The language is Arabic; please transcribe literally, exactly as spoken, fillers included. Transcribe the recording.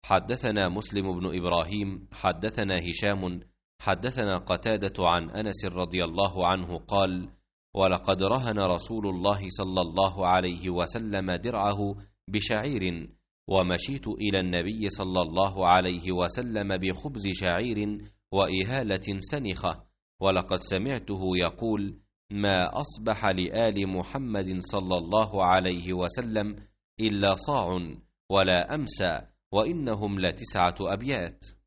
حدثنا مسلم بن إبراهيم حدثنا هشام حدثنا قتادة عن أنس رضي الله عنه قال: ولقد رهن رسول الله صلى الله عليه وسلم درعه بشعير، ومشيت إلى النبي صلى الله عليه وسلم بخبز شعير وإهالة سنخة، ولقد سمعته يقول: ما أصبح لآل محمد صلى الله عليه وسلم إلا صاع ولا أمسى، وإنهم لتسعة أبيات.